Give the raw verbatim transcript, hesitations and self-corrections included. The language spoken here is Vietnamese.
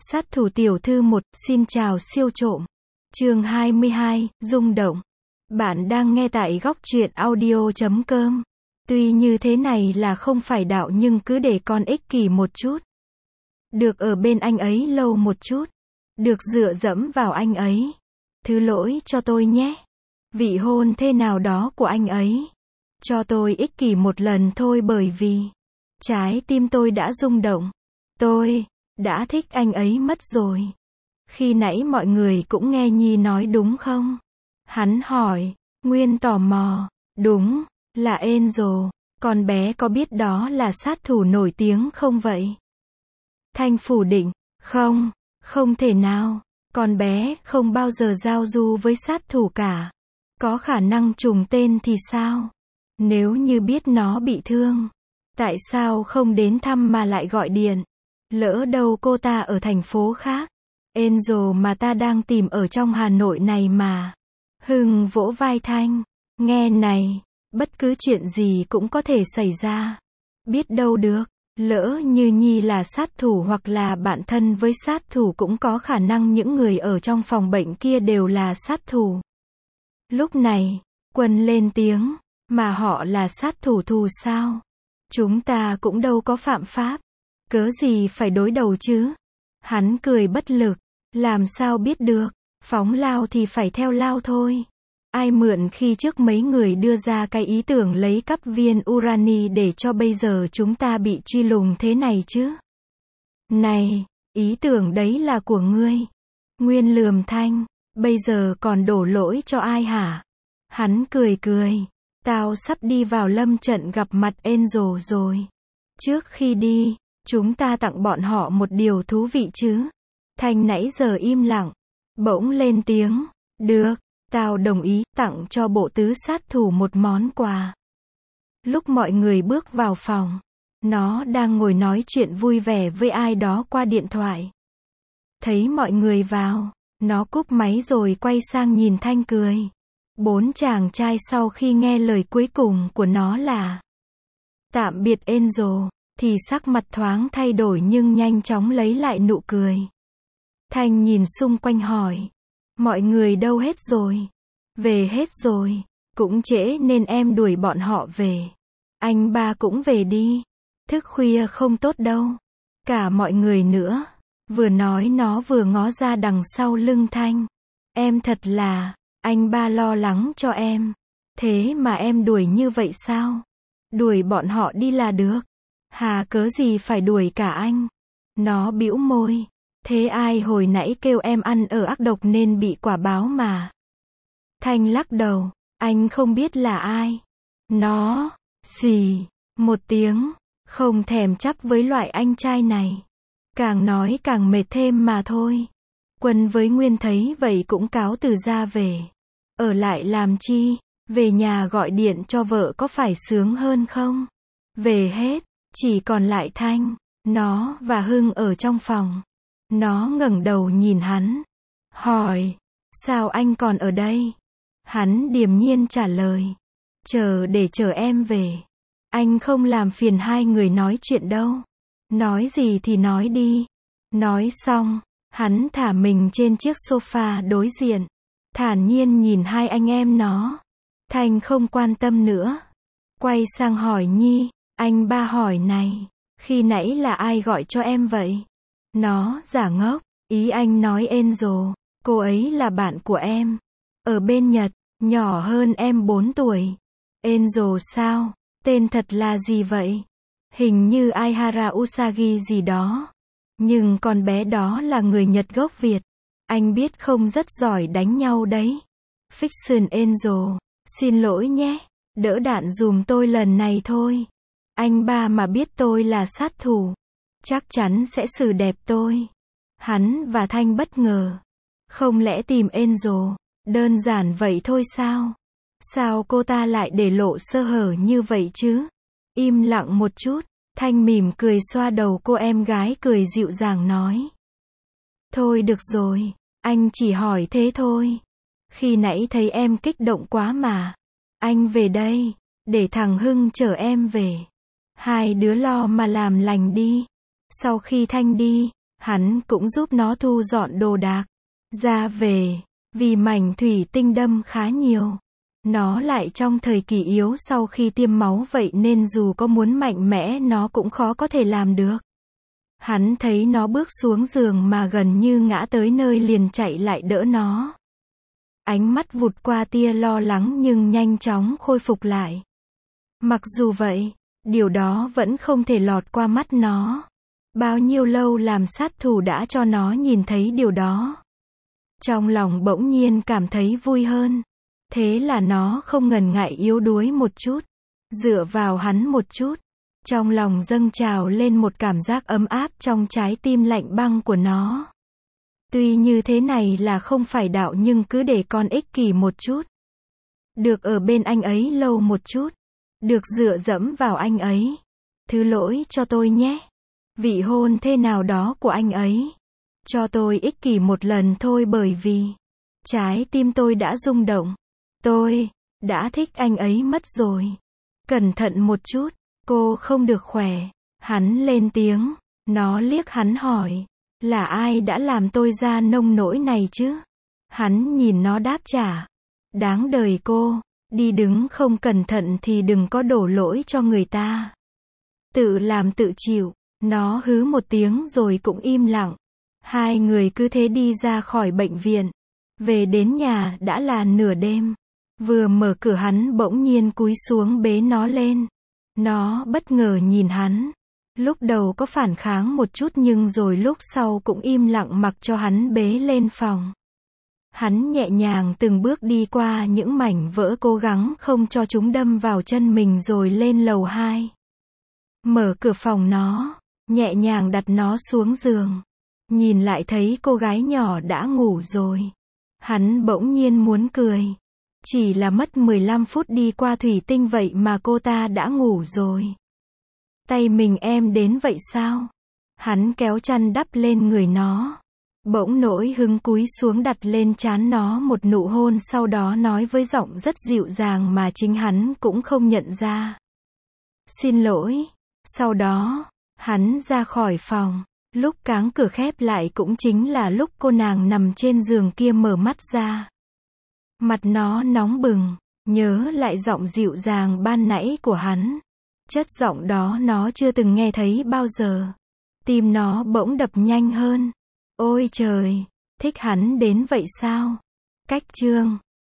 Sát thủ tiểu thư một, xin chào siêu trộm. Chương hai mươi hai, rung động. Bạn đang nghe tại góc truyện audio chấm com. Tuy như thế này là không phải đạo nhưng cứ để con ích kỷ một chút. Được ở bên anh ấy lâu một chút. Được dựa dẫm vào anh ấy. Thứ lỗi cho tôi nhé. Vị hôn thê nào đó của anh ấy. Cho tôi ích kỷ một lần thôi bởi vì trái tim tôi đã rung động. Tôi đã thích anh ấy mất rồi. Khi nãy mọi người cũng nghe Nhi nói đúng không? Hắn hỏi. Nguyên tò mò. Đúng, là Angel. Con bé có biết đó là sát thủ nổi tiếng không vậy? Thanh phủ định. Không, không thể nào. Con bé không bao giờ giao du với sát thủ cả. Có khả năng trùng tên thì sao? Nếu như biết nó bị thương, tại sao không đến thăm mà lại gọi điện? Lỡ đâu cô ta ở thành phố khác. Angel mà ta đang tìm ở trong Hà Nội này mà. Hưng vỗ vai Thanh. Nghe này, bất cứ chuyện gì cũng có thể xảy ra. Biết đâu được, lỡ như Nhi là sát thủ hoặc là bạn thân với sát thủ cũng có khả năng những người ở trong phòng bệnh kia đều là sát thủ. Lúc này, Quân lên tiếng. Mà họ là sát thủ thù sao? Chúng ta cũng đâu có phạm pháp. Cớ gì phải đối đầu chứ? Hắn cười bất lực. Làm sao biết được? Phóng lao thì phải theo lao thôi. Ai mượn khi trước mấy người đưa ra cái ý tưởng lấy cắp viên urani để cho bây giờ chúng ta bị truy lùng thế này chứ? Này, ý tưởng đấy là của ngươi. Nguyên lườm Thanh. Bây giờ còn đổ lỗi cho ai hả? Hắn cười cười. Tao sắp đi vào lâm trận gặp mặt Angel rồi. Trước khi đi, chúng ta tặng bọn họ một điều thú vị chứ. Thanh nãy giờ im lặng. Bỗng lên tiếng. Được, tao đồng ý tặng cho bộ tứ sát thủ một món quà. Lúc mọi người bước vào phòng, nó đang ngồi nói chuyện vui vẻ với ai đó qua điện thoại. Thấy mọi người vào, nó cúp máy rồi quay sang nhìn Thanh cười. Bốn chàng trai sau khi nghe lời cuối cùng của nó là tạm biệt Angel, thì sắc mặt thoáng thay đổi nhưng nhanh chóng lấy lại nụ cười. Thanh nhìn xung quanh hỏi. Mọi người đâu hết rồi? Về hết rồi. Cũng trễ nên em đuổi bọn họ về. Anh ba cũng về đi. Thức khuya không tốt đâu. Cả mọi người nữa. Vừa nói nó vừa ngó ra đằng sau lưng Thanh. Em thật là... Anh ba lo lắng cho em. Thế mà em đuổi như vậy sao? Đuổi bọn họ đi là được. Hà cớ gì phải đuổi cả anh? Nó bĩu môi. Thế ai hồi nãy kêu em ăn ở ác độc nên bị quả báo mà. Thanh lắc đầu. Anh không biết là ai. Nó, xì, một tiếng. Không thèm chấp với loại anh trai này. Càng nói càng mệt thêm mà thôi. Quân với Nguyên thấy vậy cũng cáo từ ra về. Ở lại làm chi? Về nhà gọi điện cho vợ có phải sướng hơn không? Về hết, chỉ còn lại Thanh, nó và Hưng ở trong phòng. Nó ngẩng đầu nhìn hắn, hỏi, sao anh còn ở đây? Hắn điềm nhiên trả lời, chờ để chờ em về. Anh không làm phiền hai người nói chuyện đâu. Nói gì thì nói đi. Nói xong, hắn thả mình trên chiếc sofa đối diện. Thản nhiên nhìn hai anh em nó. Thanh không quan tâm nữa. Quay sang hỏi Nhi. Anh ba hỏi này. Khi nãy là ai gọi cho em vậy? Nó giả ngốc. Ý anh nói Angel. Cô ấy là bạn của em. Ở bên Nhật. Nhỏ hơn em bốn tuổi. Angel sao? Tên thật là gì vậy? Hình như Aihara Usagi gì đó. Nhưng con bé đó là người Nhật gốc Việt. Anh biết không rất giỏi đánh nhau đấy. Fiction Angel. Xin lỗi nhé. Đỡ đạn dùm tôi lần này thôi. Anh ba mà biết tôi là sát thủ. Chắc chắn sẽ xử đẹp tôi. Hắn và Thanh bất ngờ. Không lẽ tìm Angel. Đơn giản vậy thôi sao? Sao cô ta lại để lộ sơ hở như vậy chứ? Im lặng một chút. Thanh mỉm cười xoa đầu cô em gái cười dịu dàng nói. Thôi được rồi, anh chỉ hỏi thế thôi. Khi nãy thấy em kích động quá mà. Anh về đây, để thằng Hưng chở em về. Hai đứa lo mà làm lành đi. Sau khi Thanh đi, Hắn cũng giúp nó thu dọn đồ đạc, ra về, vì mảnh thủy tinh đâm khá nhiều. Nó lại trong thời kỳ yếu sau khi tiêm máu vậy nên dù có muốn mạnh mẽ nó cũng khó có thể làm được. Hắn thấy nó bước xuống giường mà gần như ngã tới nơi liền chạy lại đỡ nó. Ánh mắt vụt qua tia lo lắng nhưng nhanh chóng khôi phục lại. Mặc dù vậy, điều đó vẫn không thể lọt qua mắt nó. Bao nhiêu lâu làm sát thủ đã cho nó nhìn thấy điều đó. Trong lòng bỗng nhiên cảm thấy vui hơn. Thế là nó không ngần ngại yếu đuối một chút. Dựa vào hắn một chút. Trong lòng dâng trào lên một cảm giác ấm áp trong trái tim lạnh băng của nó. Tuy như thế này là không phải đạo nhưng cứ để con ích kỷ một chút. Được ở bên anh ấy lâu một chút. Được dựa dẫm vào anh ấy. Thứ lỗi cho tôi nhé. Vị hôn thê nào đó của anh ấy. Cho tôi ích kỷ một lần thôi bởi vì trái tim tôi đã rung động. Tôi đã thích anh ấy mất rồi. Cẩn thận một chút. Cô không được khỏe. Hắn lên tiếng. Nó liếc hắn hỏi. Là ai đã làm tôi ra nông nỗi này chứ? Hắn nhìn nó đáp trả. Đáng đời cô. Đi đứng không cẩn thận thì đừng có đổ lỗi cho người ta. Tự làm tự chịu. Nó hứ một tiếng rồi cũng im lặng. Hai người cứ thế đi ra khỏi bệnh viện. Về đến nhà đã là nửa đêm. Vừa mở cửa hắn bỗng nhiên cúi xuống bế nó lên. Nó bất ngờ nhìn hắn. Lúc đầu có phản kháng một chút nhưng rồi lúc sau cũng im lặng mặc cho hắn bế lên phòng. Hắn nhẹ nhàng từng bước đi qua những mảnh vỡ cố gắng không cho chúng đâm vào chân mình rồi lên lầu hai. Mở cửa phòng nó. Nhẹ nhàng đặt nó xuống giường. Nhìn lại thấy cô gái nhỏ đã ngủ rồi. Hắn bỗng nhiên muốn cười. Chỉ là mất mười lăm phút đi qua thủy tinh vậy mà cô ta đã ngủ rồi. Tay mình em đến vậy sao? Hắn kéo chăn đắp lên người nó. Bỗng nỗi hứng cúi xuống đặt lên trán nó một nụ hôn sau đó nói với giọng rất dịu dàng mà chính hắn cũng không nhận ra. Xin lỗi. Sau đó, hắn ra khỏi phòng. Lúc cáng cửa khép lại cũng chính là lúc cô nàng nằm trên giường kia mở mắt ra. Mặt nó nóng bừng, nhớ lại giọng dịu dàng ban nãy của hắn. Chất giọng đó nó chưa từng nghe thấy bao giờ. Tim nó bỗng đập nhanh hơn. Ôi trời, thích hắn đến vậy sao? Cách chương